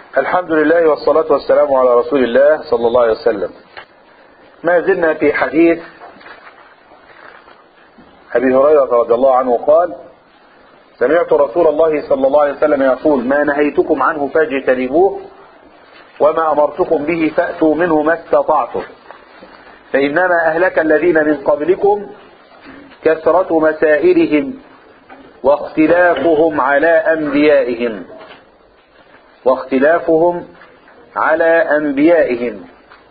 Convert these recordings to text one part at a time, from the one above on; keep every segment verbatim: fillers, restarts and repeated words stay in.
الحمد لله والصلاة والسلام على رسول الله صلى الله عليه وسلم. ما زلنا في حديث أبي هريرة رضي الله عنه قال: سمعت رسول الله صلى الله عليه وسلم يقول: ما نهيتكم عنه فاجتنبوه وما أمرتكم به فأتوا منه ما استطعتم، فإنما أهلك الذين من قبلكم كثرة مسائلهم واختلافهم على أنبيائهم واختلافهم على أنبيائهم.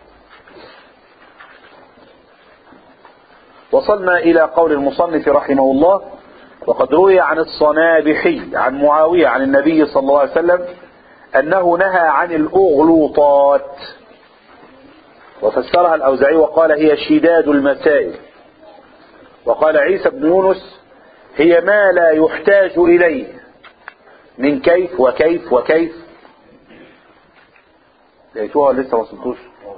وصلنا إلى قول المصنف رحمه الله: وقد روي عن الصنابحي عن معاوية عن النبي صلى الله عليه وسلم أنه نهى عن الأغلوطات، وفسرها الأوزاعي وقال: هي شداد المسائل. وقال عيسى بن يونس: هي ما لا يحتاج إليه من كيف وكيف وكيف. لقيتوها لسه ما وصلتوش؟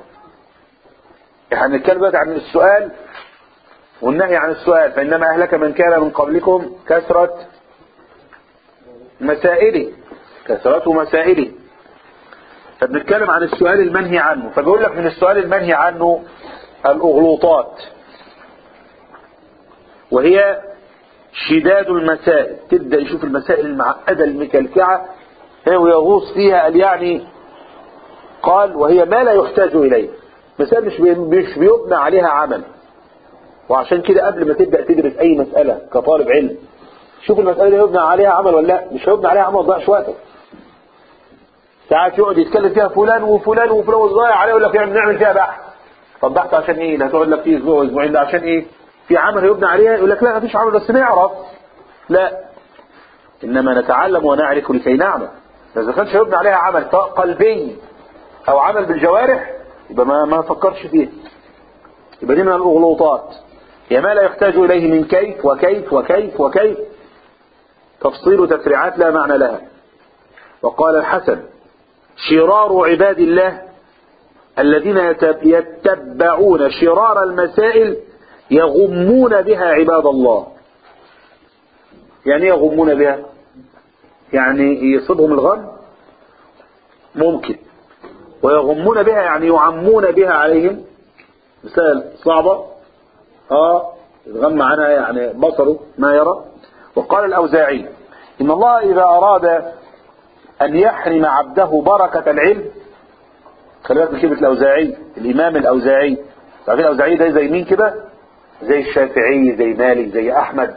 احنا هنتكلم بقى عن السؤال والنهي عن السؤال. فإنما أهلك من كان من قبلكم كثرة مسائله كثرة مسائله فبنتكلم عن السؤال المنهي عنه. فبيقول لك من السؤال المنهي عنه الأغلوطات، وهي شداد المسائل. تبدأ يشوف المسائل المعقدة المكلكعة ويغوص فيها. يعني قال: وهي ما لا يحتاج إليه، مسائل مش مش بيبنى عليها عمل. وعشان كده قبل ما تبدأ تدرس أي مسألة كطالب علم، شوف المسألة دي يبنى عليها عمل ولا لا. مش هيبنى عليها عمل ما تضيعش وقتك. ساعات يقعد يتكلم فيها فلان وفلان وفلان وضايع عليه، يقول لك يعني نعمل فيها بحث. طب بحث عشان ايه؟ لا تقعد لك فيه اسبوع واسبوعين. ده عشان ايه؟ في عمل يبنى عليها؟ يقول لك لا مفيش عمل بس نعرف. لا، انما نتعلم ونعرف لكي نعمل. اذا كانش يبنى عليها عمل قلبي او عمل بالجوارح يبقى ما ما فكرش فيه. يبقى دي من الاغلوطات، هي ما لا يحتاج اليه من كيف وكيف وكيف وكيف، تفصيل تفريعات لا معنى لها. وقال الحسن: شرار عباد الله الذين يتبعون شرار المسائل يغمون بها عباد الله. يعني يغمون بها، يعني يصيبهم الغم ممكن، ويغمون بها يعني يعمون بها عليهم. مثال صعبة اه يتغم عنها يعني بصره ما يرى. وقال الأوزاعي: إن الله إذا أراد أن يحرم عبده بركة العلم. خلي بالك من كلمة الأوزاعي، الإمام الأوزاعي. تعرفين الأوزاعي ده زي مين كده؟ زي الشافعي، زي مالك، زي أحمد.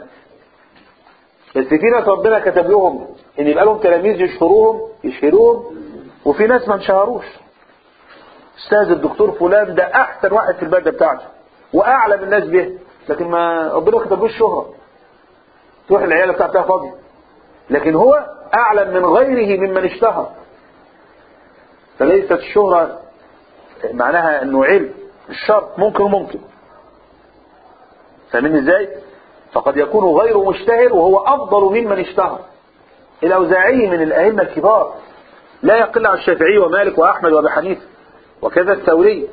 بس في ناس ربنا كتب لهم إن يبقى لهم تلاميذ يشهروهم يشهروهم وفي ناس ما انشهروش. أستاذ الدكتور فلان ده أحسن واحد في البلد بتاعته وأعلم الناس به، لكن ما ربنا ما كتبلوش شهرة. تروح العيالة بتاعتها فاضية، لكن هو أعلم من غيره ممن اشتهر. فليست الشهرة معناها أنه علم، الشرط ممكن وممكن. فاهمين ازاي؟ فقد يكون غير مشتهر وهو أفضل ممن اشتهر. الأوزاعي من الأئمة الكبار، لا يقل عن الشافعي ومالك وأحمد وأبي حنيفة، وكذا الثوري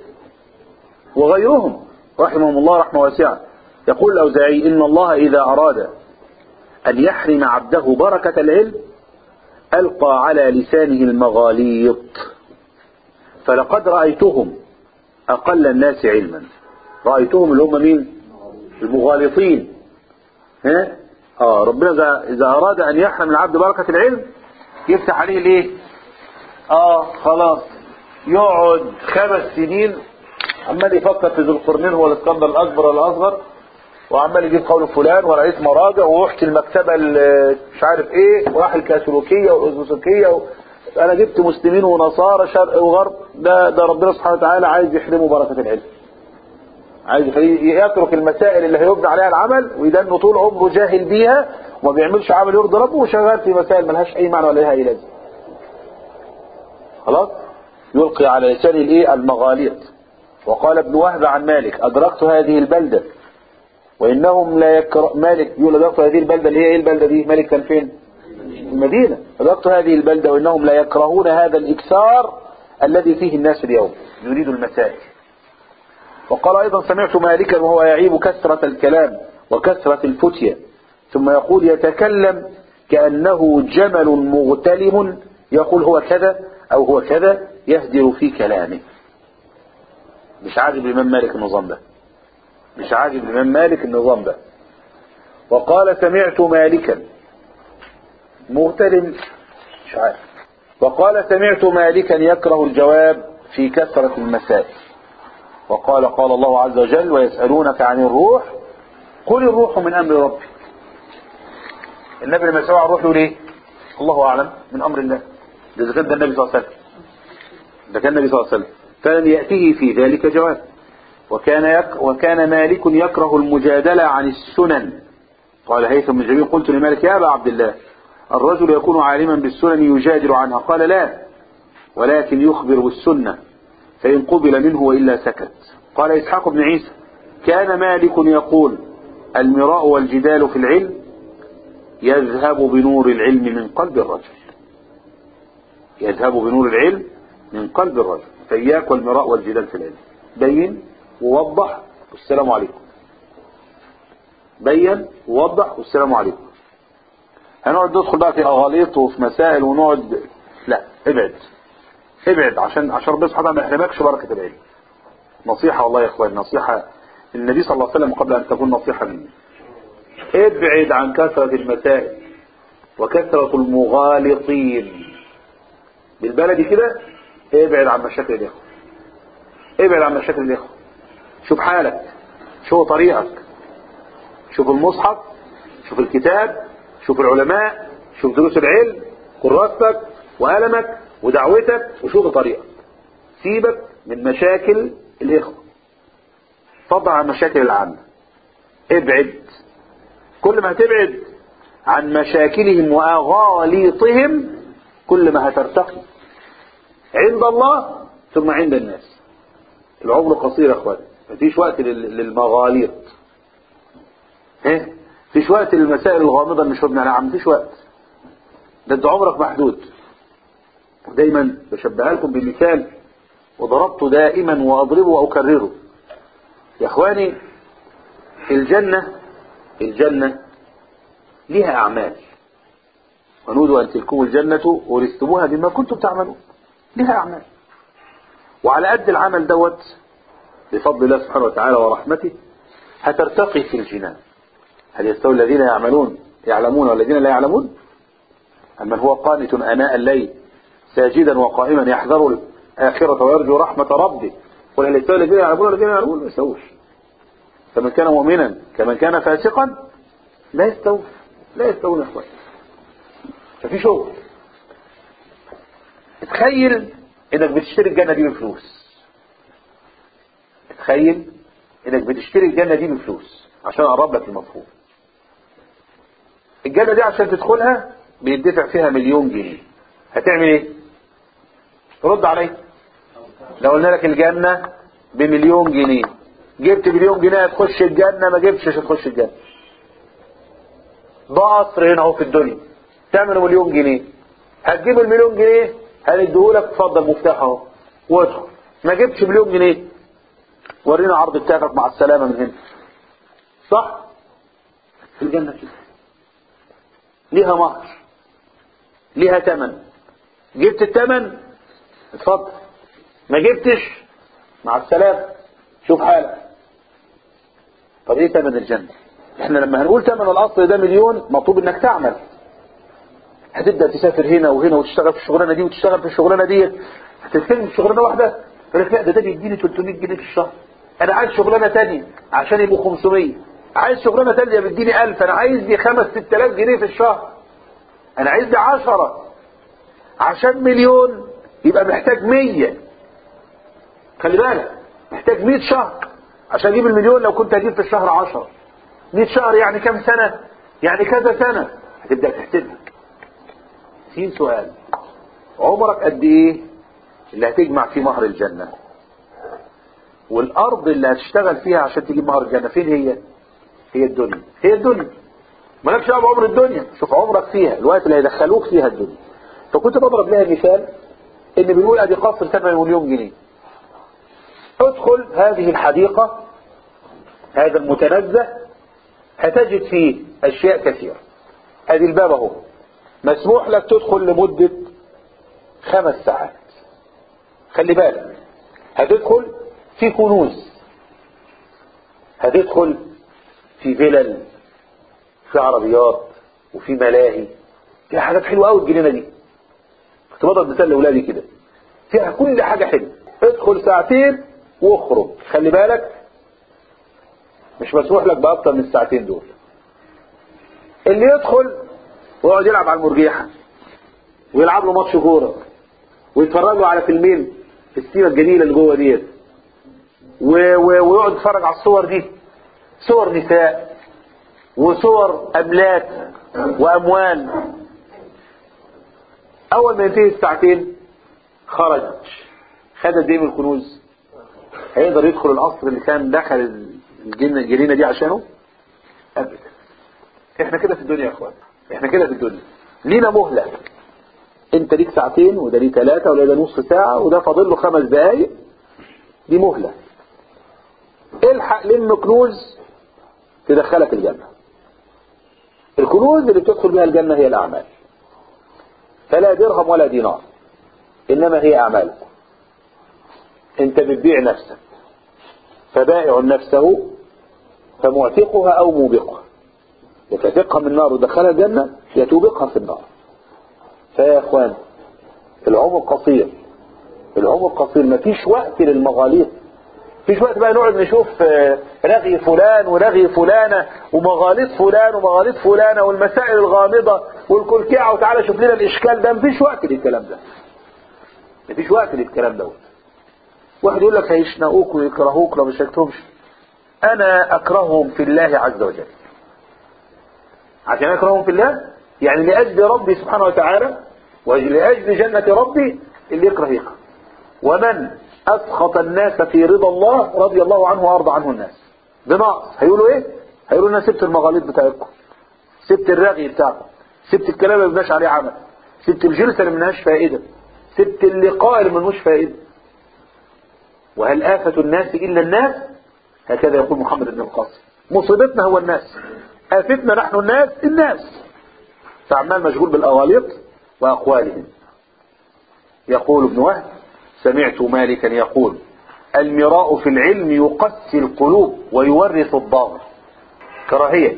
وغيرهم رحمهم الله رحمة واسعة. يقول الأوزاعي: إن الله إذا أراد أن يحرم عبده بركة العلم ألقى على لسانه المغاليط، فلقد رأيتهم أقل الناس علما. رأيتهم اللي هم مين؟ المغالطين. ها؟ آه ربنا إذا أراد أن يحرم العبد بركة العلم يفتح عليه ليه؟ آه خلاص يقعد خمس سنين عمال يفكر في ذو القرنين هو الاسكندر الأكبر ولا الأصغر، وعمال يجيب قول فلان ورئيس مراجع ورحت المكتبة مش عارف ايه وراح الكاثوليكية والأرثوذكسية و... انا جبت مسلمين ونصارى شرق وغرب. ده ده ربنا سبحانه وتعالى عايز يحرمه بركة العلم، عايز يترك المسائل اللي هيبنى عليها العمل ويدنه طول عمره جاهل بيها وما بيعملش عمل يرضي ربه وشغال في مسائل ملهاش اي معنى ولا لها اي لازمه. خلاص يلقي على لسانه الايه؟ المغاليط. وقال ابن وهب عن مالك: ادركت هذه البلدة وانهم لا يكره. مالك يقول ادركت هذه البلدة اللي هي ايه البلدة دي؟ مالك كان فين؟ المدينة. ادركت هذه البلدة وانهم لا يكرهون هذا الاكثار الذي فيه الناس اليوم يريد المسائل. وقال ايضا: سمعت مالكا وهو يعيب كثرة الكلام وكثرة الفتية، ثم يقول: يتكلم كأنه جمل مغتلم، يقول هو كذا أو هو كذا يهدر في كلامه. مش عاجب الإمام مالك النظام ده، مش عاجب الإمام مالك النظام ده. وقال سمعت مالكا مغترم مش عارف. وقال سمعت مالكا يكره الجواب في كثرة المسائل. وقال قال الله عز وجل ويسألونك عن الروح قل الروح من أمر ربي. النبي لما يسألوا عن الروح يقول ايه؟ الله أعلم، من أمر الله. ده إذا كان ده النبي صلى الله عليه وسلم، ده كان النبي صلى الله عليه وسلم، فلم يأتيه في ذلك جواب. وكان يك وكان مالك يكره المجادلة عن السنن. قال هيثم بن جميل قلت لمالك يا أبا عبد الله الرجل يكون عالما بالسنن يجادل عنها؟ قال لا، ولكن يخبر بالسنة فإن قبل منه وإلا سكت. قال إسحاق بن عيسى كان مالك يقول المراء والجدال في العلم يذهب بنور العلم من قلب الرجل، يذهب بنور العلم من قلب الرجل. فإياك والمراء والجدال في العلم، بين ووضح والسلام عليكم، بين ووضح والسلام عليكم. هنقعد ندخل بقى في أغاليط وفي مسائل ونقعد، لا ابعد ابعد عشان عشان ربنا سبحانه ما يحرمكش بركة العلم. نصيحة والله يا اخوان، نصيحة النبي صلى الله عليه وسلم قبل ان تكون نصيحة مني. ابعد عن كثرة المسائل وكثرة المغالطين. بالبلدي كده ابعد عن مشاكل الاخوة، ابعد عن مشاكل الاخوة. شوف حالك، شوف طريقك، شوف المصحف، شوف الكتاب، شوف العلماء، شوف دروس العلم، كراستك وقلمك ودعوتك، وشوف طريقك. سيبك من مشاكل الاخوة، فضل عن مشاكل العامة، ابعد. كل ما هتبعد عن مشاكلهم واغاليطهم كل ما هترتقي عند الله ثم عند الناس. العمر قصير يا اخوان، مفيش وقت للمغاليط، ها مفيش وقت للمسائل الغامضة اللي مش مبنى عليها، مفيش وقت. ده انت عمرك محدود. دايما بشبهها لكم بمثال وضربته دائما واضربه واكرره. يا اخواني الجنة الجنة لها اعمال، ونودوا ان تلكم الجنة ورثتموها بما كنتم تعملون. لها اعمال، وعلى قد العمل دوت بفضل الله سبحانه وتعالى ورحمته هترتقي في الجنان. هل يستوي الذين يعملون يعلمون والذين لا يعلمون؟ أمن هو قانت آناء الليل ساجدا وقائما يحذر الآخرة ويرجو رحمة ربه قل هل يستوي الذين يعلمون والذين لا يعلمون؟ ما يستووش. فمن كان مؤمنا كمن كان فاسقا لا يستوي، لا يستوون يا اخوان. ففي شغل. تخيل انك بتشتري الجنة دي بفلوس، تخيل انك بتشتري الجنة دي بفلوس عشان اقرب لك المفهوم. الجنة دي عشان تدخلها بيدفع فيها مليون جنيه، هتعمل ايه؟ رد علي. لو قلنا لك الجنة بمليون جنيه، جبت مليون جنيه هتخش الجنة، ما جبتش مش هتخش الجنة. ده قصر هنا اهو في الدنيا تعمل مليون جنيه، هتجيب المليون جنيه هنديهولك، اتفضل مفتاح اهو وادخل. ما جبتش مليون جنيه ورينا عرض بتاعك مع السلامة من هنا. صح؟ في الجنة كده ليها مهر، ليها ثمن. جبت الثمن اتفضل، ما جبتش مع السلامة شوف حالك. طب ايه ثمن الجنة؟ احنا لما هنقول ثمن الاصل ده مليون مطلوب انك تعمل. هتبدأ تسافر هنا وهنا وتشتغل في الشغلانة دي وتشتغل في الشغلانة دي، هتتكلم في شغلانة واحدة يقول لك لا ده ده بيديني ثلاثمية جنيه في الشهر، انا عايز شغلانة تانية عشان يبقوا خمسمية، عايز شغلانة تانية بيديني ألف، انا عايز دي خمس ست آلاف جنيه في الشهر، انا عايز دي عشرة، عشان مليون يبقى محتاج مية. خلي بالك محتاج مية شهر عشان اجيب المليون. لو كنت هجيب في الشهر عشرة، مية شهر يعني كم سنة؟ يعني كذا سنة. هتبدأ تحسبها. في سؤال، عمرك قد ايه اللي هتجمع فيه مهر الجنة؟ والارض اللي هتشتغل فيها عشان تجيب مهر الجنة فين هي؟ هي الدنيا، هي الدنيا. مالكش دعوه بعمر الدنيا، شوف عمرك فيها الوقت اللي هيدخلوك فيها الدنيا. فكنت بضرب لها مثال ان بنقول ادي قصر ثمن مليون جنيه، ادخل هذه الحديقة هذا المتنزه هتجد فيه اشياء كثيرة. ادي الباب اهو، مسموح لك تدخل لمدة خمس ساعات. خلي بالك، هتدخل في كنوز، هتدخل في فلل، في عربيات، وفي ملاهي، فيها حاجات حلوة قوي الجنينة دي. كنت بضرب مثال لأولادي كده، فيها كل حاجة حلوة. ادخل ساعتين واخرج. خلي بالك مش مسموح لك بأكتر من الساعتين دول. اللي يدخل ويقعد يلعب على المرجيحة ويلعب له ماتش كورة ويتفرج له على فيلمين في السينما الجميلة اللي جوه ديت، ويقعد يتفرج على الصور دي، صور نساء وصور أملاك وأموال. أول ما ينتهي الساعتين خرج، خد قد ايه من الكنوز؟ هيقدر يدخل القصر اللي كان دخل الجنة الجنينة دي عشانه؟ أبدا. احنا كده في الدنيا يا اخوان، احنا كده في الدنيا لينا مهلة. انت ليك ساعتين وده ليه ثلاثة وده نص ساعة وده فاضل له خمس دقايق، دي مهلة. الحق لم كنوز تدخلك الجنة. الكنوز اللي بتدخل بها الجنة هي الأعمال، فلا درهم ولا دينار، إنما هي أعمالك. انت بتبيع نفسك، فبائع نفسه فمعتقها أو موبقها، يتفقها من النار ودخلها الجنة، يتوبقها في النار. فيا اخوان العمر قصير، العمر قصير، مفيش وقت للمغاليط. مفيش وقت بقى نقعد نشوف رغي فلان ورغي فلانة ومغاليط فلان ومغاليط فلانة والمسائل الغامضة والكلكعة وتعالى شوف لنا الإشكال ده. مفيش وقت للكلام ده، مفيش وقت للكلام ده. واحد يقول لك هيشنقوك ويكرهوك لو مش شكتهمش. أنا أكرههم في الله عز وجل. عشان أكرههم في الله يعني لأجل ربي سبحانه وتعالى ولأجل جنة ربي، اللي يكره يكره. ومن أسخط الناس في رضا الله رضي الله عنه وأرضى عنه الناس. بناقص هيقولوا إيه؟ هيقولوا لنا سبت المغاليط بتاعتكم، سبت الرغي بتاعكم، سبت الكلام اللي مبناش عليه عمل، سبت الجلسة اللي منهاش فائدة، سبت اللقاء اللي منهوش فائدة. وهل آفة الناس إلا الناس؟ هكذا يقول محمد بن القاسم. مصيبتنا هو الناس، آفتنا نحن الناس الناس. فعمال مشغول بالأغاليط وأقوالهم. يقول ابن وهب سمعت مالكا يقول المراء في العلم يقسي القلوب ويورث الضغط. كراهية.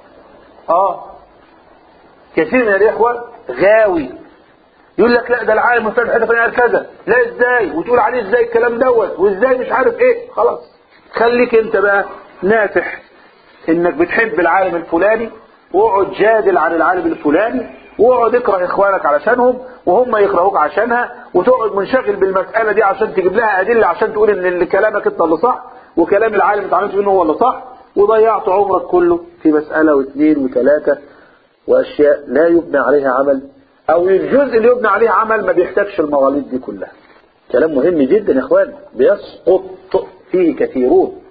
آه كثير من الإخوة غاوي يقول لك لا ده العالم مفتاح حتى فين كذا، لا ازاي، وتقول عليه ازاي الكلام دوت وازاي مش عارف ايه. خلاص خليك انت بقى نافح انك بتحب العالم الفلاني، واقعد جادل عن العالم الفلاني، واقعد اكره اخوانك علشانهم وهم يكرهوك عشانها، وتقعد منشغل بالمسألة دي عشان تجيب لها ادلة عشان تقول ان اللي كلامك انت اللي صح وكلام العالم اتعاملت منه هو اللي صح، وضيعت عمرك كله في مسألة واثنين وثلاثة واشياء لا يبنى عليها عمل، او الجزء اللي يبنى عليه عمل ما بيحتاجش المغاليط دي كلها. كلام مهم جدا يا اخوان، بيسقط فيه كثيرون،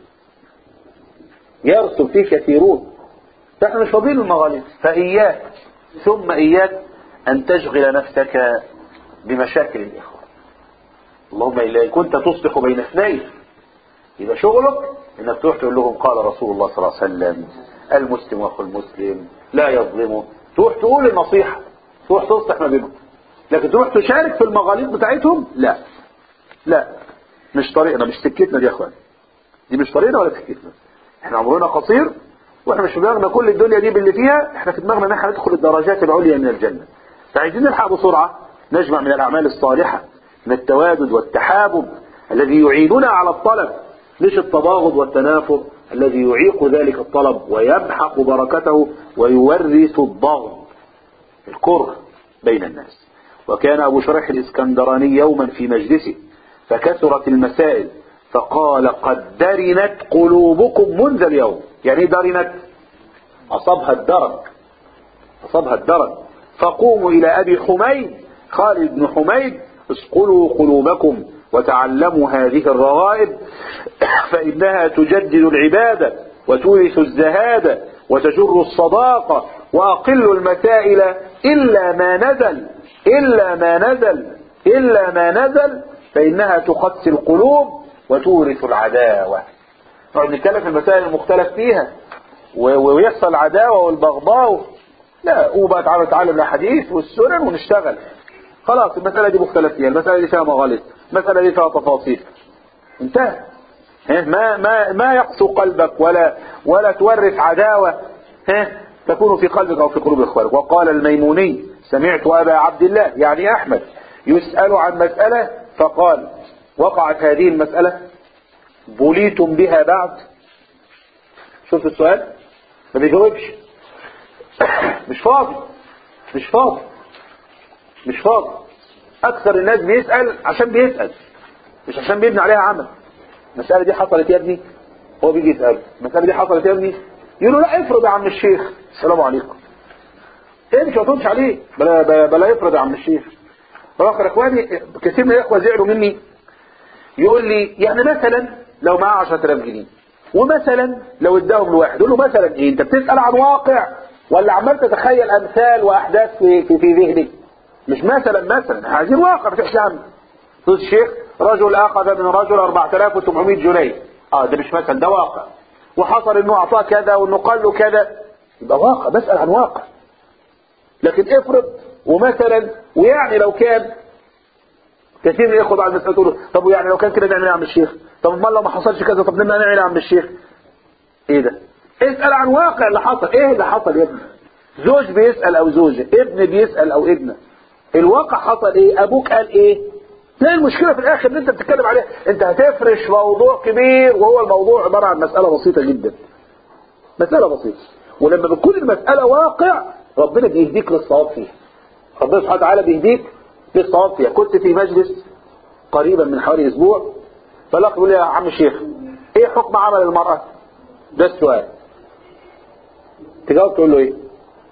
يرسل فيه كثيرون، فاحنا مش فاضيين المغاليط. فإياك ثم إياك أن تشغل نفسك بمشاكل الإخوة. اللهم إلا كنت تصلح بين اثنين، يبقى شغلك إنك تروح تقول لهم قال رسول الله صلى الله عليه وسلم المسلم أخو المسلم لا يظلمه، تروح تقول النصيحة، تروح تصلح ما بينهم. لكن تروح تشارك في المغاليط بتاعتهم، لا لا، مش طريقنا، مش سكتنا دي يا اخوان، دي مش طريقنا ولا سكتنا. احنا عمرنا قصير، واحنا مش في دماغنا كل الدنيا دي باللي فيها، احنا في دماغنا ان احنا ندخل الدرجات العليا من الجنة. فعايزين نلحق بسرعة نجمع من الاعمال الصالحة، من التوادد والتحابب الذي يعيننا على الطلب، مش التباغض والتنافر الذي يعيق ذلك الطلب ويمحق بركته ويورث الضغط الكره بين الناس. وكان ابو شريح الاسكندراني يوما في مجلسه فكثرت المسائل فقال قد درنت قلوبكم منذ اليوم. يعني درنت؟ أصابها الدرن، أصابها الدرن. فقوموا إلى أبي حميد خالد بن حميد اسقلوا قلوبكم وتعلموا هذه الرغائب فإنها تجدد العبادة وتورث الزهادة وتجر الصداقة، وأقل المسائل إلا ما نزل إلا ما نزل إلا ما نزل فإنها تقسي القلوب وتورث العداوة. نقعد نتكلم في المسائل المختلف فيها ويحصل العداوة والبغضاء، لا، وبقى تعالوا نتعلم الحديث والسنن ونشتغل. خلاص المسألة دي مختلف فيها، المسألة دي فيها مغالط، المسألة دي فيها تفاصيل، انتهى. ما ما ما يقسو قلبك ولا ولا تورث عداوة ها تكون في قلبك او في قلوب اخوانك. وقال الميموني سمعت ابا عبد الله يعني احمد يسأل عن مسألة فقال وقعت هذه المسألة بليتم بها بعد. شفت السؤال؟ ما بيجاوبش. مش فاضي مش فاضي مش فاضي. اكثر الناس بيسأل عشان بيسأل مش عشان بيبني عليها عمل. المسألة دي حصلت يا ابني، هو بيجي يسأل المسألة دي حصلت يا ابني، يقول له لا افرض يا عم الشيخ السلام عليكم. ايه مش هتقولش عليه بلا, بلا, بلا يفرض يا عم الشيخ. فاخر اخواني كثير من الاخوه زعلوا مني، يقول لي يعني مثلا لو معاه عشرة آلاف جنيه ومثلا لو اداهم لواحد، يقول له مثلا ايه انت بتسأل عن واقع ولا عمال تتخيل امثال واحداث في في, في ذهنك؟ مش مثلا مثلا عايزين واقع بتحكي عنه. تقول الشيخ رجل اخذ من رجل أربعة آلاف وسبعمائة جنيه، اه ده مش مثل ده واقع، وحصل انه اعطاه كذا وانه قال له كذا، يبقى واقع بسأل عن واقع. لكن افرض ومثلا ويعني لو كان كثير من ياخد على المسألة تقول طب ويعني لو كان كده نعمل ايه يا عم الشيخ؟ طب امال لو ما حصلش كذا طب نعمل ايه يا عم الشيخ؟ ايه ده؟ اسأل عن واقع اللي حصل. ايه اللي حصل يا ابني؟ زوج بيسأل او زوجة، ابن بيسأل او ابنة، الواقع حصل ايه؟ ابوك قال ايه؟ تلاقي المشكلة في الاخر اللي انت بتتكلم عليها انت هتفرش موضوع كبير وهو الموضوع عبارة عن مسألة بسيطة جدا، مسألة بسيطة. ولما بتكون المسألة واقع ربنا بيهديك للصواب فيها، ربنا سبحانه وتعالى بيهديك للصواب فيها. كنت في مجلس قريبا من حوالي اسبوع، فالاخ يقول لي يا عم الشيخ ايه حكم عمل المرأة؟ ده السؤال. تجاوب تقول له ايه؟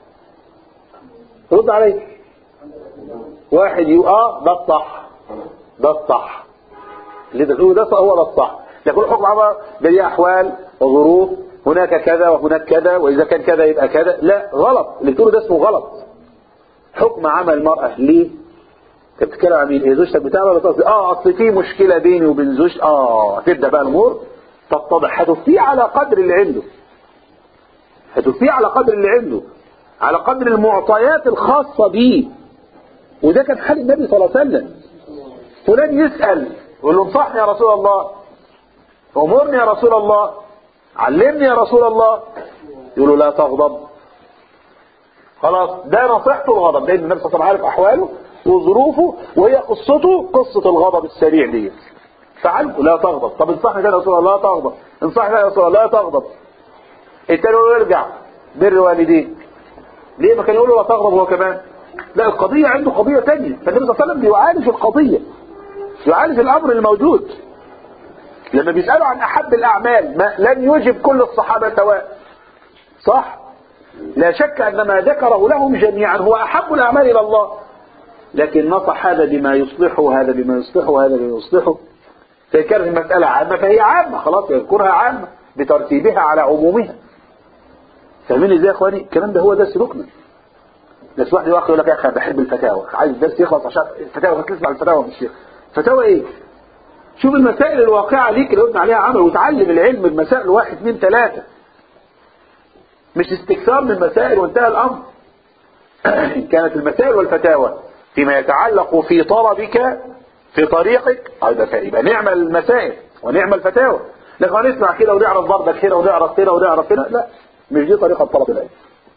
رد عليه. واحد يقول اه ده الصح، ده الصح اللي انت بتقوله ده هو ده الصح، لكن حكم عمل ده ليه احوال وظروف، هناك كذا وهناك كذا واذا كان كذا يبقى كذا. لا غلط اللي بتقوله ده اسمه غلط. حكم عمل المرأة ليه؟ انت بتتكلم عن مين؟ هي زوجتك بتاعها ولا تصل؟ اه اصل في مشكلة بيني وبين زوجتي. اه تبدا بقى الامور تتضح، هتفتيه على قدر اللي عنده، هتفتيه على قدر اللي عنده، على قدر المعطيات الخاصة بيه. وده كان حال النبي صلى الله عليه وسلم. فلان يسأل يقول له انصحني يا رسول الله، امرني يا رسول الله، علمني يا رسول الله، يقول له لا تغضب. خلاص ده نصيحته الغضب، لان النبي صلى الله عليه وسلم عارف احواله وظروفه، وهي قصته قصة الغضب السريع دي. فعلمه لا تغضب. طب انصحني يا رسول الله لا تغضب، انصحني يا رسول الله لا تغضب. التاني يقول له ارجع بر والديك. ليه ما كان يقول له لا تغضب هو كمان؟ لا القضية عنده قضية تانية، فالنبي صلى الله عليه وسلم بيعالج القضية، يعالج الامر الموجود. لما بيسألوا عن احب الاعمال ما لن يجب كل الصحابة سواء، صح؟ لا شك ان ما ذكره لهم جميعا هو احب الاعمال الى الله، لكن نصح هذا بما يصلحه، هذا بما يصلحه، هذا بما يصلحه. فكانت المسألة عامة فهي عامة، خلاص يذكرها عامة بترتيبها على عمومها. فاهمين ازاي يا اخواني؟ الكلام ده هو ده سلوكنا. بس واحد يقول لك يا اخي بحب الفتاوى، عايز الدرس يخلص عشان الفتاوى، تسمع الفتاوى من الشيخ. فتاوى ايه؟ شوف المسائل الواقعة ليك اللي قلنا عليها عمل، وتعلم العلم بمسائل واحد اثنين ثلاثة، مش استكثار من مسائل وانتهى الامر. إن كانت المسائل والفتاوى فيما يتعلق في طلبك في طريقك يبقى نعمل المسائل ونعمل الفتاوى. لكن هنسمع كده ونعرف ضربك هنا ونعرف هنا ونعرف هنا، لا مش دي طريقة طلب العلم.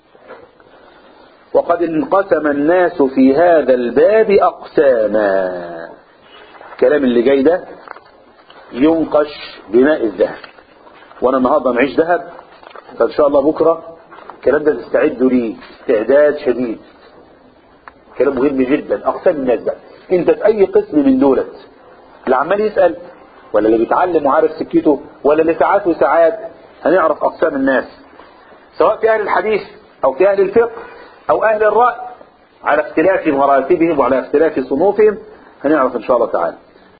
وقد انقسم الناس في هذا الباب أقساما. الكلام اللي جاي ده ينقش بماء الذهب، وانا النهارده معيش ذهب، فان شاء الله بكره الكلام ده تستعدوا ليه استعداد شديد. كلام مهم جدا. اقسام الناس بقى، انت في اي قسم من دولت، اللي عمال يسأل ولا اللي بيتعلم وعارف سكته ولا اللي ساعات وساعات، هنعرف اقسام الناس سواء في اهل الحديث او في اهل الفقه او اهل الرأي، على اختلاف مراتبهم وعلى اختلاف صنوفهم، هنعرف ان شاء الله تعالى.